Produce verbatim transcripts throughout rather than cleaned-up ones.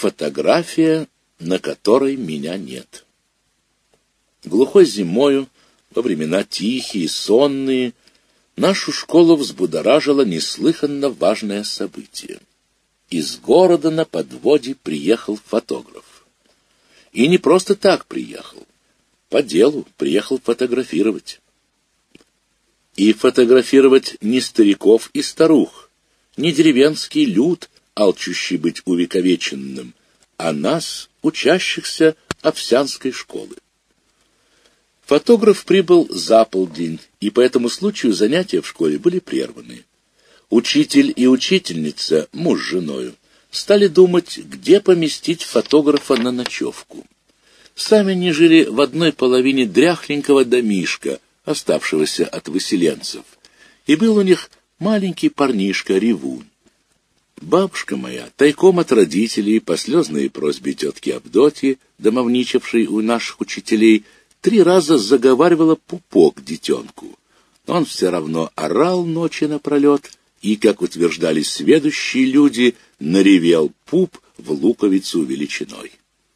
фотография, на которой меня нет. Глухой зимою, во времена тихие, сонные, нашу школу взбудоражило неслыханно важное событие. Из города на подводе приехал фотограф. И не просто так приехал. По делу приехал фотографировать. И фотографировать не стариков и старух, не деревенский люд, алчущий быть увековеченным, а нас, учащихся Овсянской школы. Фотограф прибыл за полдень, и по этому случаю занятия в школе были прерваны. Учитель и учительница, муж с женою, стали думать, где поместить фотографа на ночевку. Сами они жили в одной половине дряхленького домишка, оставшегося от выселенцев, и был у них маленький парнишка Ревун. Бабушка моя, тайком от родителей, по слезной просьбе тетки Авдотьи, домовничавшей у наших учителей, три раза заговаривала пупок детенку. Но он все равно орал ночи напролет, и, как утверждали сведущие люди, наревел пуп в луковицу величиной.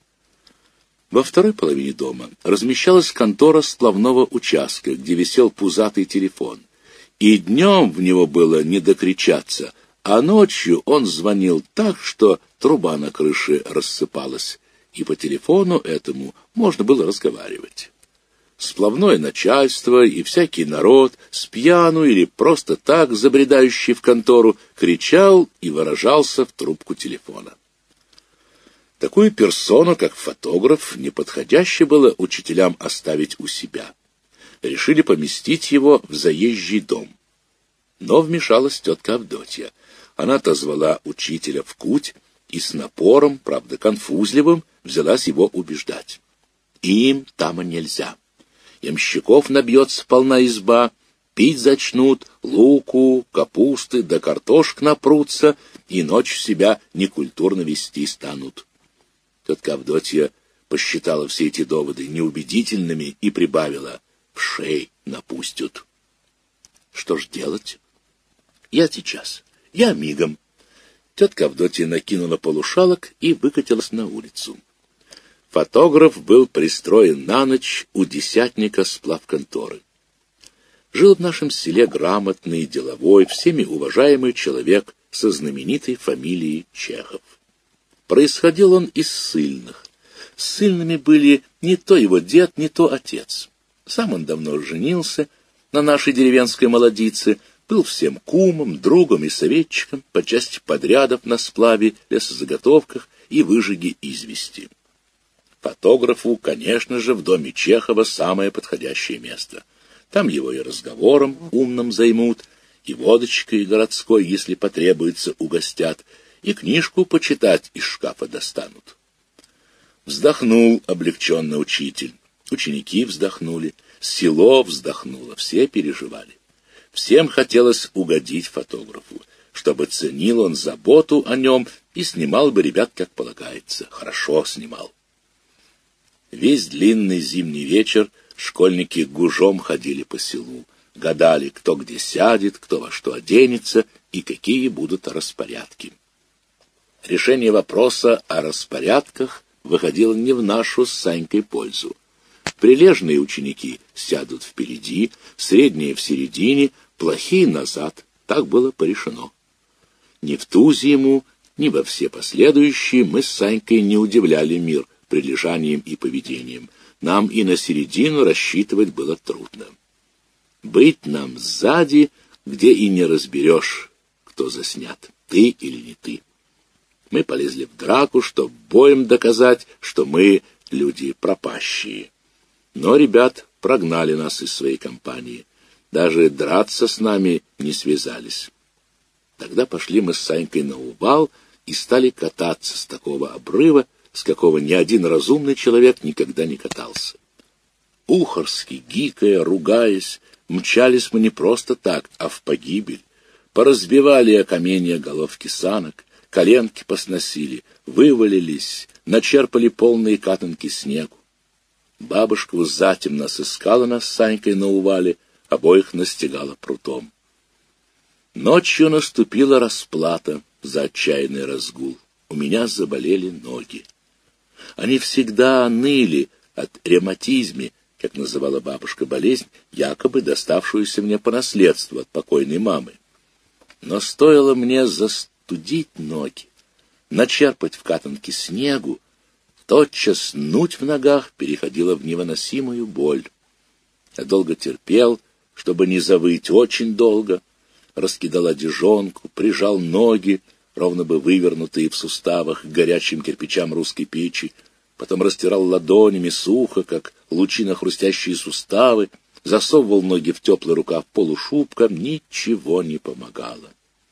Во второй половине дома размещалась контора сплавного участка, где висел пузатый телефон. И днем в него было не докричаться, а ночью он звонил так, что труба на крыше рассыпалась, и по телефону этому можно было разговаривать. Сплавное начальство и всякий народ, спьяну или просто так забредающий в контору, кричал и выражался в трубку телефона. Такую персону, как фотограф, неподходяще было учителям оставить у себя. Решили поместить его в заезжий дом. Но вмешалась тетка Авдотья. Она отозвала учителя в куть и с напором, правда конфузливым, взялась его убеждать. Им там нельзя. Ямщиков набьется полна изба, пить зачнут, луку, капусты да картошк напрутся, и ночь себя некультурно вести станут. Тетка Авдотья посчитала все эти доводы неубедительными и прибавила: в шей напустят. Что ж делать? Я сейчас, я мигом. Тетка Авдотья накинула полушалок и выкатилась на улицу. Фотограф был пристроен на ночь у десятника сплавконторы. Жил в нашем селе грамотный, деловой, всеми уважаемый человек со знаменитой фамилией Чехов. Происходил он из ссыльных. Ссыльными были не то его дед, не то отец. Сам он давно женился на нашей деревенской молодице, был всем кумом, другом и советчиком по части подрядов на сплаве, лесозаготовках и выжиге извести. Фотографу, конечно же, в доме Чехова самое подходящее место. Там его и разговором умным займут, и водочкой городской, если потребуется, угостят, и книжку почитать из шкафа достанут. Вздохнул облегченно учитель, ученики вздохнули, село вздохнуло, все переживали. Всем хотелось угодить фотографу, чтобы ценил он заботу о нем и снимал бы ребят, как полагается, хорошо снимал. Весь длинный зимний вечер школьники гужом ходили по селу, гадали, кто где сядет, кто во что оденется и какие будут распорядки. Решение вопроса о распорядках выходило не в нашу с Санькой пользу. Прилежные ученики сядут впереди, средние в середине, плохие назад. Так было порешено. Ни в ту зиму, ни во все последующие мы с Санькой не удивляли мир прилежанием и поведением. Нам и на середину рассчитывать было трудно. Быть нам сзади, где и не разберешь, кто заснят, ты или не ты. Мы полезли в драку, чтоб боем доказать, что мы люди пропащие. Но ребят прогнали нас из своей компании. Даже драться с нами не связались. Тогда пошли мы с Санькой на увал и стали кататься с такого обрыва, с какого ни один разумный человек никогда не катался. Ухарски, гикая, ругаясь, мчались мы не просто так, а в погибель. Поразбивали о каменья головки санок, коленки посносили, вывалились, начерпали полные катанки снегу. Бабушка затемно сыскала нас с Санькой на увале, обоих настигала прутом. Ночью наступила расплата за отчаянный разгул. у меня заболели ноги. Они всегда ныли от ревматизма, как называла бабушка болезнь, якобы доставшуюся мне по наследству от покойной мамы. Но стоило мне застудить ноги, начерпать в катанке снегу, тотчас нуть в ногах переходила в невыносимую боль. Я долго терпел, чтобы не завыть, очень долго, раскидал одежонку, прижал ноги, ровно бы вывернутые в суставах, к горячим кирпичам русской печи, потом растирал ладонями сухо, как лучино хрустящие суставы, засовывал ноги в теплый рукав полушубка, ничего не помогало.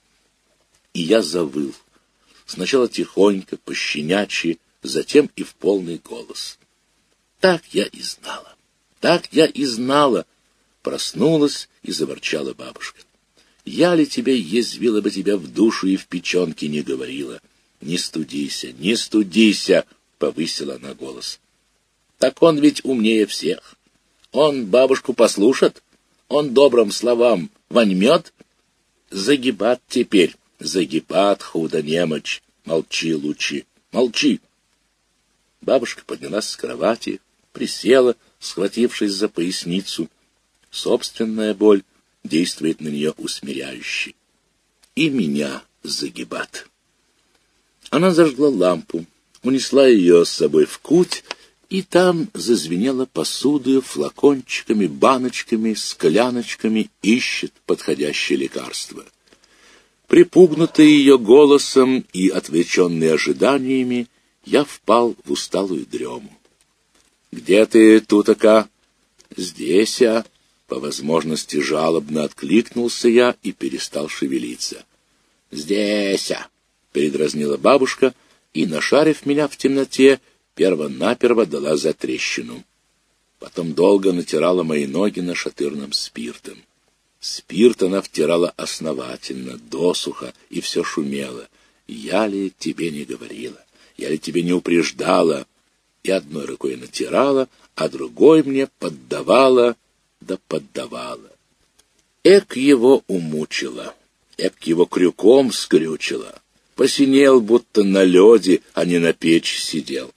И я завыл. Сначала тихонько, пощенячьи, затем и в полный голос. Так я и знала, так я и знала. Проснулась и заворчала бабушка. Я ли тебе язвила бы тебя в душу и в печенке не говорила? Не студися, не студися, повысила она голос. Так он ведь умнее всех. Он бабушку послушает, он добрым словам воньмет. Загибат теперь, загибат, худо немочь. Молчи лучше, молчи. Бабушка поднялась с кровати, присела, схватившись за поясницу. Собственная боль действует на нее усмиряюще. И меня загибат. Она зажгла лампу, унесла ее с собой в куть, и там зазвенела посудою, флакончиками, баночками, скляночками, ищет подходящее лекарство. Припугнутый ее голосом и отвлеченный ожиданиями, я впал в усталую дрему. — Где ты, тутака? — Здесь я. По возможности жалобно откликнулся я и перестал шевелиться. — Здесь я, — передразнила бабушка, и, нашарив меня в темноте, перво-наперво дала затрещину. Потом долго натирала мои ноги нашатырным спиртом. Спирт она втирала основательно, досуха, и все шумело. Я ли тебе не говорила? Я ли тебе не упреждала? И одной рукой натирала, а другой мне поддавала, да поддавала. Эк его умучила, эк его крюком скрючила. Посинел, будто на лёде, а не на печи сидел.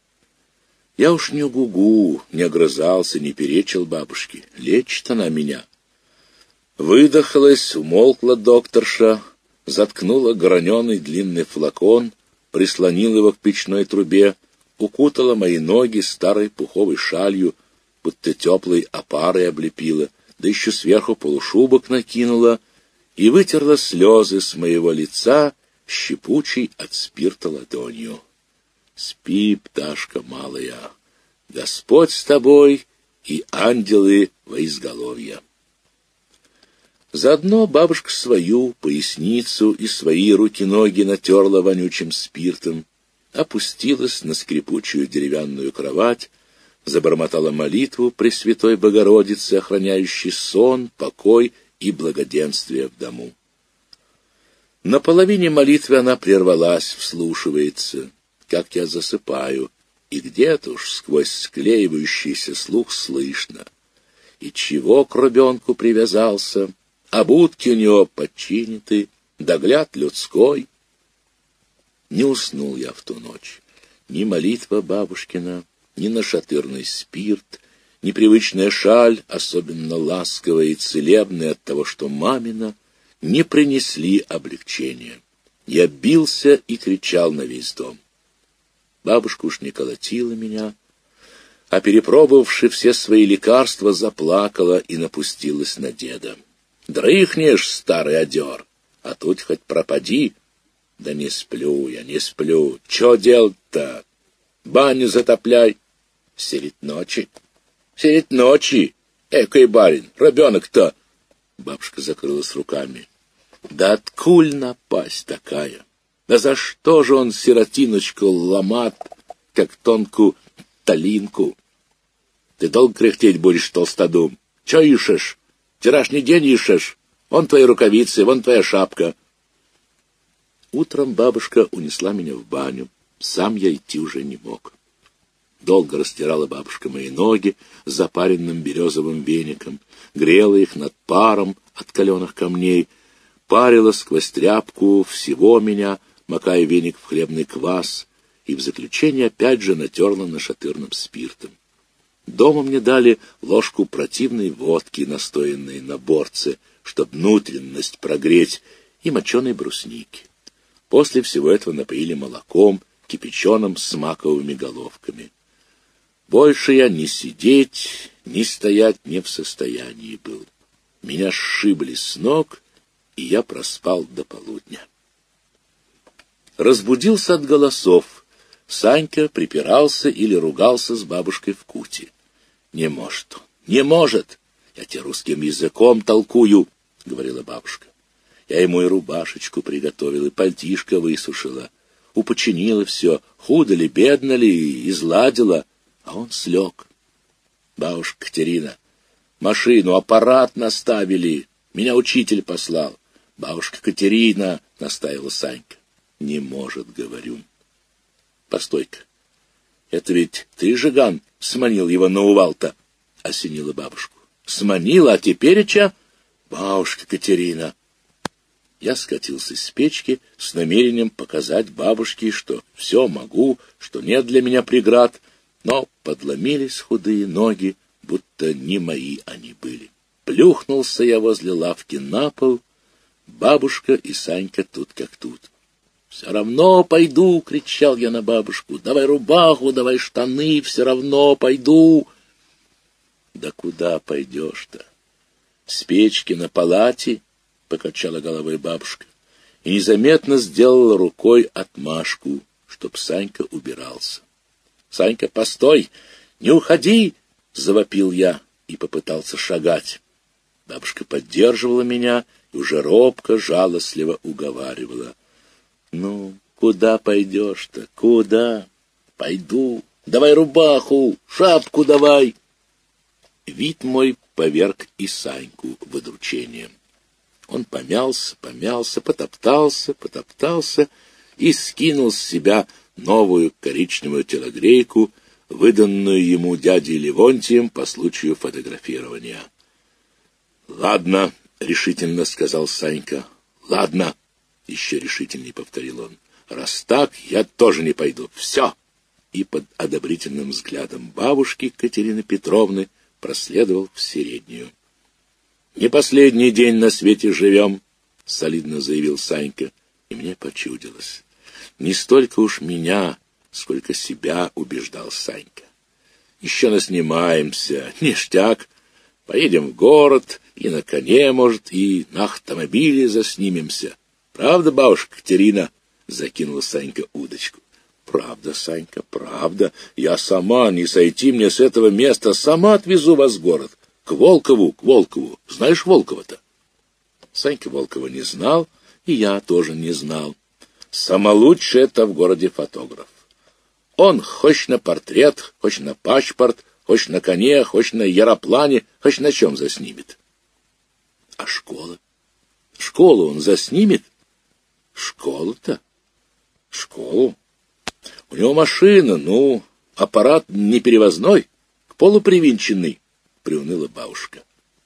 Я уж не гугу, не огрызался, не перечил бабушке. Лечит она меня. Выдохлась, умолкла докторша, заткнула граненый длинный флакон, прислонила его к печной трубе, укутала мои ноги старой пуховой шалью, будто теплой опарой облепила, да еще сверху полушубок накинула и вытерла слезы с моего лица щепучей от спирта ладонью. Спи, пташка малая, Господь с тобой и ангелы во изголовье. Заодно бабушка свою поясницу и свои руки-ноги натерла вонючим спиртом, опустилась на скрипучую деревянную кровать, забормотала молитву Пресвятой Богородице, охраняющей сон, покой и благоденствие в дому. На половине молитвы она прервалась, вслушивается, как я засыпаю, и где-то уж сквозь склеивающийся слух слышно. И чего к ребенку привязался, а будки у него подчиняты, догляд людской. Не уснул я в ту ночь. Ни молитва бабушкина, ни нашатырный спирт, ни привычная шаль, особенно ласковая и целебная от того, что мамина, не принесли облегчения. Я бился и кричал на весь дом. Бабушка уж не колотила меня, а, перепробовавши все свои лекарства, заплакала и напустилась на деда. «Дрыхнешь, старый одер, а тут хоть пропади». «Да не сплю я, не сплю. Чё делать-то? Баню затопляй. Средь ночи. Средь ночи. Экой барин, ребенок-то». Бабушка закрылась руками. «Да откуль напасть такая? Да за что же он сиротиночку ломат, как тонкую талинку? Ты долго кряхтеть будешь, толстодум? Чё ишешь? Вчерашний день ишешь? Вон твои рукавицы, вон твоя шапка». Утром бабушка унесла меня в баню. Сам я идти уже не мог. Долго растирала бабушка мои ноги запаренным березовым веником, грела их над паром от каленых камней, парила сквозь тряпку всего меня, макая веник в хлебный квас, и в заключение опять же натерла нашатырным спиртом. Дома мне дали ложку противной водки, настоянной на борце, чтоб внутренность прогреть, и моченой брусники. После всего этого напоили молоком, кипяченым с маковыми головками. Больше я ни сидеть, ни стоять не в состоянии был. Меня сшибли с ног, и я проспал до полудня. Разбудился от голосов. Санька припирался или ругался с бабушкой в куте. «Не может он, не может! Я тебе русским языком толкую!» — говорила бабушка. Я ему и рубашечку приготовила, и пальтишко высушила. Упочинила все, худо ли, бедно ли, изладила, а он слег. «Бабушка Катерина, машину, аппарат наставили, меня учитель послал». «Бабушка Катерина», — настаивала Санька. «Не может, — говорю». «Постой-ка, это ведь ты, Жиган, сманил его на увал-то?» — осенила бабушку. «Сманила, а тепереча?» «Бабушка Катерина». Я скатился с печки с намерением показать бабушке, что все могу, что нет для меня преград, но подломились худые ноги, будто не мои они были. Плюхнулся я возле лавки на пол, бабушка и Санька тут как тут. «Все равно пойду!» — кричал я на бабушку. «Давай рубаху, давай штаны, все равно пойду!» «Да куда пойдешь-то? С печки на палате?» — покачала головой бабушка и незаметно сделала рукой отмашку, чтоб Санька убирался. «Санька, постой! Не уходи!» — завопил я и попытался шагать. Бабушка поддерживала меня и уже робко, жалостливо уговаривала. «Ну, куда пойдешь-то? Куда?» «Пойду. Давай рубаху, шапку давай!» Вид мой поверг и Саньку в удручение. Он помялся, помялся, потоптался, потоптался и скинул с себя новую коричневую телогрейку, выданную ему дядей Левонтием по случаю фотографирования. «Ладно», — решительно сказал Санька. «Ладно», — еще решительнее повторил он. «Раз так, я тоже не пойду. Все!» И под одобрительным взглядом бабушки Катерины Петровны проследовал в Середнюю. «Не последний день на свете живем», — солидно заявил Санька, и мне почудилось. Не столько уж меня, сколько себя убеждал Санька. «Еще наснимаемся, ништяк, поедем в город, и на коне, может, и на автомобиле заснимемся. Правда, бабушка Катерина?» — закинула Санька удочку. «Правда, Санька, правда. Я сама, не сойти мне с этого места, сама отвезу вас в город. К Волкову, к Волкову. Знаешь Волкова-то?» Санька Волкова не знал, и я тоже не знал. Самолучший это в городе фотограф. Он хоть на портрет, хоть на паспорт, хоть на коне, хоть на яроплане, хоть на чем заснимет. А школа? Школу он заснимет? Школу-то? Школу? У него машина, ну, аппарат не перевозной, к полу привинченный, — приуныла бабушка.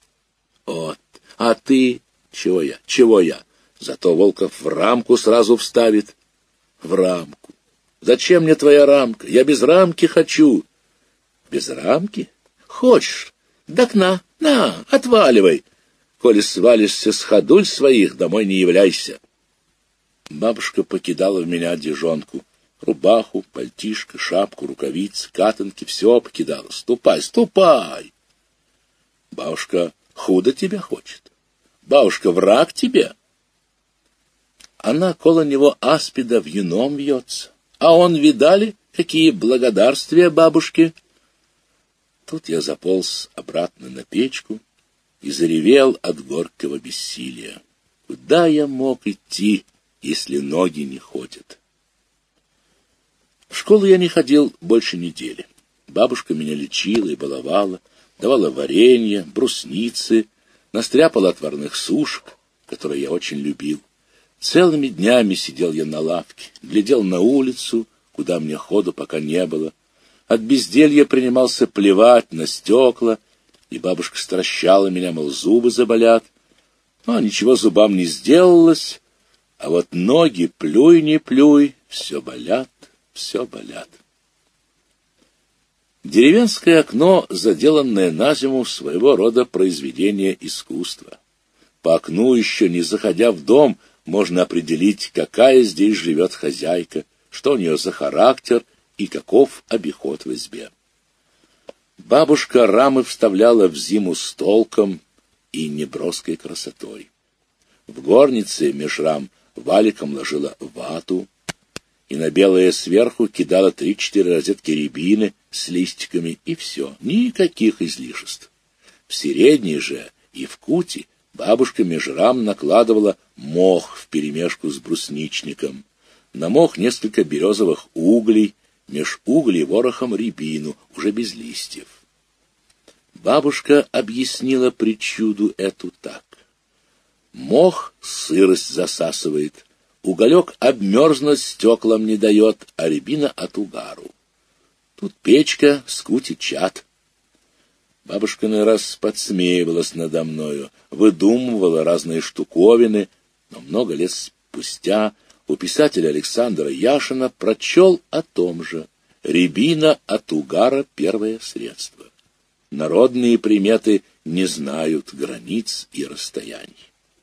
Вот, а ты? Чего я? Чего я? Зато Волков в рамку сразу вставит. В рамку. Зачем мне твоя рамка? Я без рамки хочу. Без рамки? Хочешь? Так на, на, отваливай. Коли свалишься с ходуль своих, домой не являйся. Бабушка покидала в меня одежонку. Рубаху, пальтишко, шапку, рукавицы, катанки, все покидала. Ступай, ступай. Бабушка худо тебя хочет. Бабушка враг тебе. Она коло него аспида вьюном вьется. А он, видали, какие благодарствия бабушке? Тут я заполз обратно на печку и заревел от горького бессилия. Куда я мог идти, если ноги не ходят? В школу я не ходил больше недели. Бабушка меня лечила и баловала, давала варенье, брусницы, настряпала отварных сушек, которые я очень любил. Целыми днями сидел я на лавке, глядел на улицу, куда мне ходу пока не было. От безделья принимался плевать на стекла, и бабушка стращала меня, мол, зубы заболят. Но ничего зубам не сделалось, а вот ноги, плюй не плюй, все болят, все болят. Деревенское окно, заделанное на зиму, своего рода произведение искусства. По окну, еще не заходя в дом, можно определить, какая здесь живет хозяйка, что у нее за характер и каков обиход в избе. Бабушка рамы вставляла в зиму с толком и неброской красотой. В горнице меж рам валиком ложила вату, и на белое сверху кидала три-четыре розетки рябины с листиками, и все, никаких излишеств. В середней же и в куте бабушка меж рам накладывала мох вперемешку с брусничником, на мох несколько березовых углей, меж углей ворохом рябину, уже без листьев. Бабушка объяснила причуду эту так. Мох сырость засасывает, уголек обмерзнуть стеклам не дает, а рябина от угару. Тут печка, скутит чад. Бабушка на раз подсмеивалась надо мною, выдумывала разные штуковины, но много лет спустя у писателя Александра Яшина прочел о том же. Рябина от угара — первое средство. Народные приметы не знают границ и расстояний.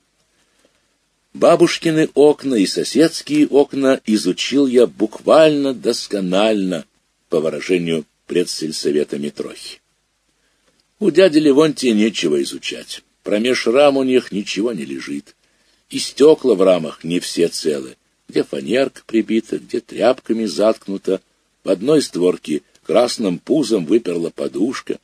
Бабушкины окна и соседские окна изучил я буквально досконально, по выражению предсельсовета Митрохи. У дяди Левонтия нечего изучать. Промеж рам у них ничего не лежит. И стекла в рамах не все целы. Где фанерка прибита, где тряпками заткнута. В одной створке красным пузом выперла подушка.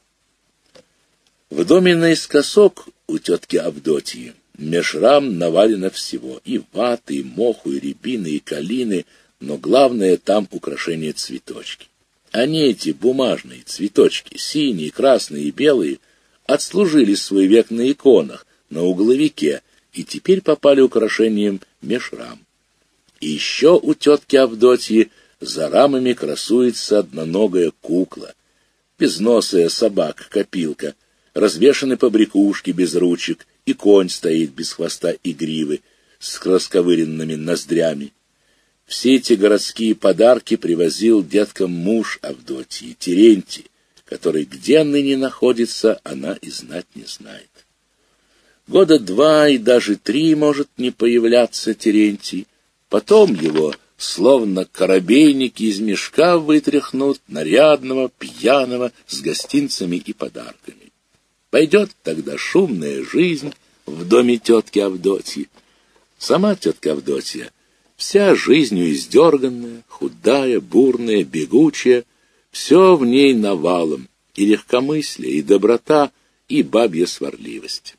В доме наискосок у тетки Авдотьи меж рам навалено всего. И ваты, и моху, и рябины, и калины, но главное там украшения цветочки. Они, эти бумажные цветочки, синие, красные и белые, отслужили свой век на иконах, на угловике, и теперь попали украшением меж рам. И еще у тетки Авдотьи за рамами красуется одноногая кукла, безносая собака-копилка, развешаны побрякушки без ручек, и конь стоит без хвоста и гривы, с расковыренными ноздрями. Все эти городские подарки привозил деткам муж Авдотьи, Терентий, который где ныне находится, она и знать не знает. Года два и даже три может не появляться Терентий, потом его, словно корабейники из мешка, вытряхнут нарядного, пьяного, с гостинцами и подарками. Пойдет тогда шумная жизнь в доме тетки Авдотьи. Сама тетка Авдотья вся жизнью издерганная, худая, бурная, бегучая, все в ней навалом, и легкомыслие, и доброта, и бабья сварливость.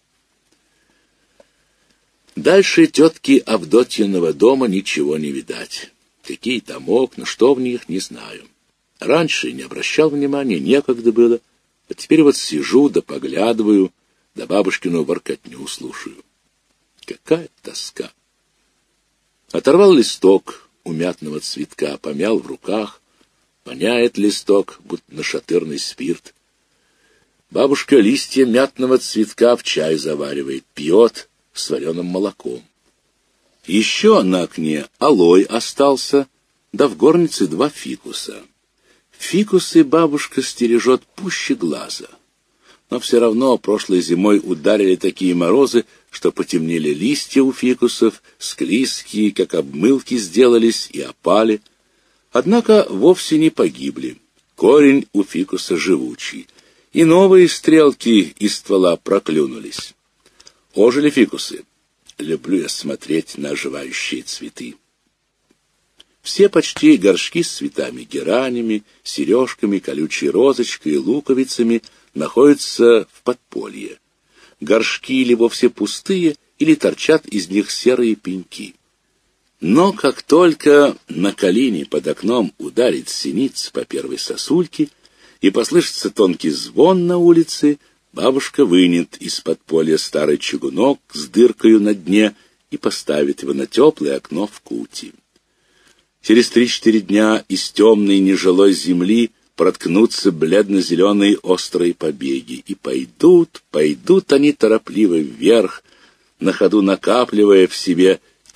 Дальше тетки Авдотьиного дома ничего не видать. Какие там окна, что в них, не знаю. Раньше не обращал внимания, некогда было, а теперь вот сижу да поглядываю, да бабушкину воркотню слушаю. Какая тоска! Оторвал листок у мятного цветка, помял в руках, воняет листок, будто нашатырный спирт. Бабушка листья мятного цветка в чай заваривает, пьет с вареным молоком. Еще на окне алой остался, да в горнице два фикуса. Фикусы бабушка стережет пуще глаза. Но все равно прошлой зимой ударили такие морозы, что потемнели листья у фикусов, склизкие, как обмылки, сделались и опали. Однако вовсе не погибли. Корень у фикуса живучий, и новые стрелки из ствола проклюнулись. Ожили фикусы. Люблю я смотреть на оживающие цветы. Все почти горшки с цветами, геранями, сережками, колючей розочкой и луковицами находятся в подполье. Горшки или вовсе пустые, или торчат из них серые пеньки. Но как только на колени под окном ударит синица по первой сосульке и послышится тонкий звон на улице, бабушка вынет из подполья старый чугунок с дыркою на дне и поставит его на теплое окно в куте. Через три-четыре дня из темной нежилой земли проткнутся бледно-зеленые острые побеги, и пойдут, пойдут они торопливо вверх, на ходу накапливая в себе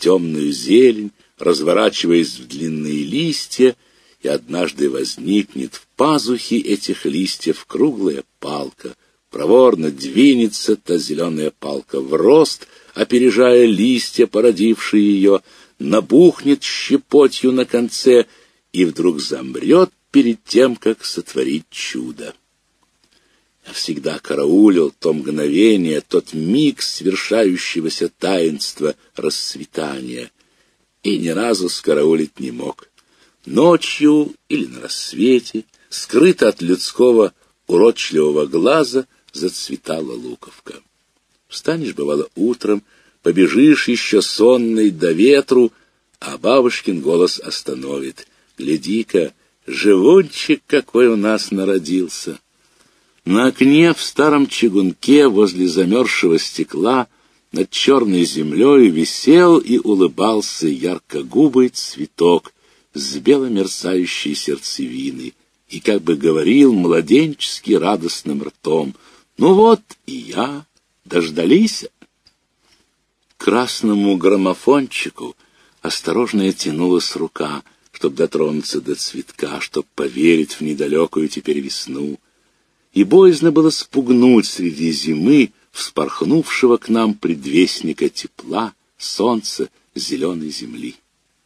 темную зелень, разворачиваясь в длинные листья, и однажды возникнет в пазухе этих листьев круглая палка. Проворно двинется та зеленая палка в рост, опережая листья, породившие ее, набухнет щепотью на конце и вдруг замрет перед тем, как сотворить чудо. Я всегда караулил то мгновение, тот миг свершающегося таинства расцветания, и ни разу скараулить не мог. Ночью или на рассвете, скрыто от людского уродливого глаза, зацветала луковка. Встанешь, бывало, утром, побежишь еще сонный до ветру, а бабушкин голос остановит. Гляди-ка, живунчик какой у нас народился! На окне в старом чугунке возле замерзшего стекла над черной землей висел и улыбался яркогубый цветок с бело-мерцающей сердцевиной и как бы говорил младенчески радостным ртом: «Ну вот и я, дождались». К красному граммофончику осторожно тянулась рука, чтоб дотронуться до цветка, чтоб поверить в недалекую теперь весну. И боязно было спугнуть среди зимы вспорхнувшего к нам предвестника тепла, солнца, зеленой земли.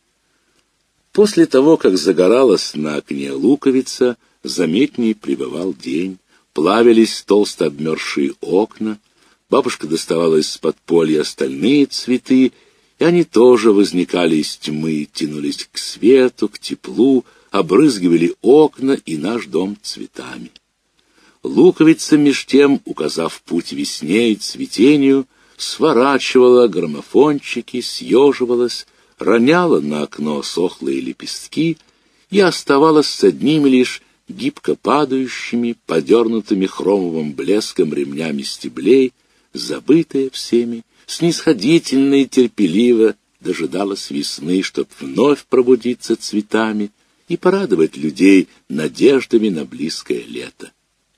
После того, как загоралась на окне луковица, заметней прибывал день, плавились толсто обмерзшие окна, бабушка доставала из подполья остальные цветы, и они тоже возникали из тьмы, тянулись к свету, к теплу, обрызгивали окна и наш дом цветами. Луковица, меж тем, указав путь весне и цветению, сворачивала граммофончики, съеживалась, роняла на окно сохлые лепестки и оставалась с одними лишь гибко падающими, подернутыми хромовым блеском ремнями стеблей, забытая всеми, снисходительно и терпеливо дожидалась весны, чтоб вновь пробудиться цветами и порадовать людей надеждами на близкое лето.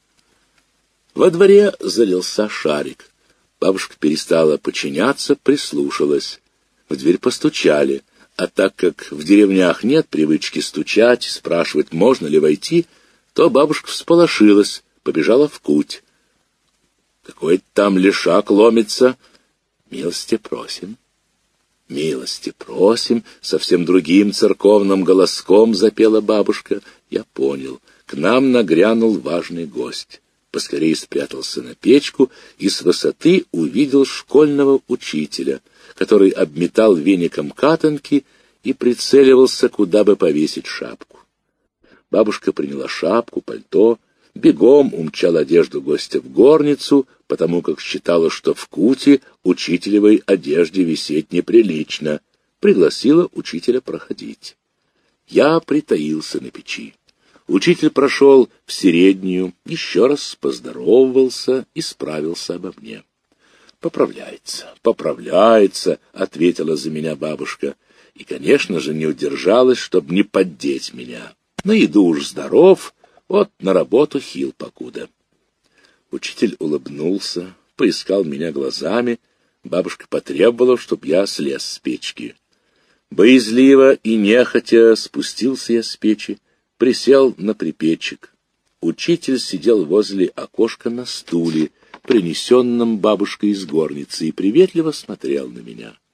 Во дворе залился шарик. Бабушка перестала подчиняться, прислушалась. В дверь постучали, а так как в деревнях нет привычки стучать, спрашивать, можно ли войти, то бабушка всполошилась, побежала в куть. Какой-то там лешак ломится. Милости просим. Милости просим, совсем другим церковным голоском запела бабушка. Я понял, к нам нагрянул важный гость. Поскорей спрятался на печку и с высоты увидел школьного учителя, который обметал веником катанки и прицеливался, куда бы повесить шапку. Бабушка приняла шапку, пальто, бегом умчала одежду гостя в горницу, потому как считала, что в куте учителевой одежде висеть неприлично, пригласила учителя проходить. Я притаился на печи. Учитель прошел в середнюю, еще раз поздоровался и справился обо мне. «Поправляется, поправляется», — ответила за меня бабушка, и, конечно же, не удержалась, чтобы не поддеть меня. На еду уж здоров, вот на работу хил покуда. Учитель улыбнулся, поискал меня глазами, бабушка потребовала, чтоб я слез с печки. Боязливо и нехотя спустился я с печи, присел на припечек. Учитель сидел возле окошка на стуле, принесенном бабушкой из горницы, и приветливо смотрел на меня.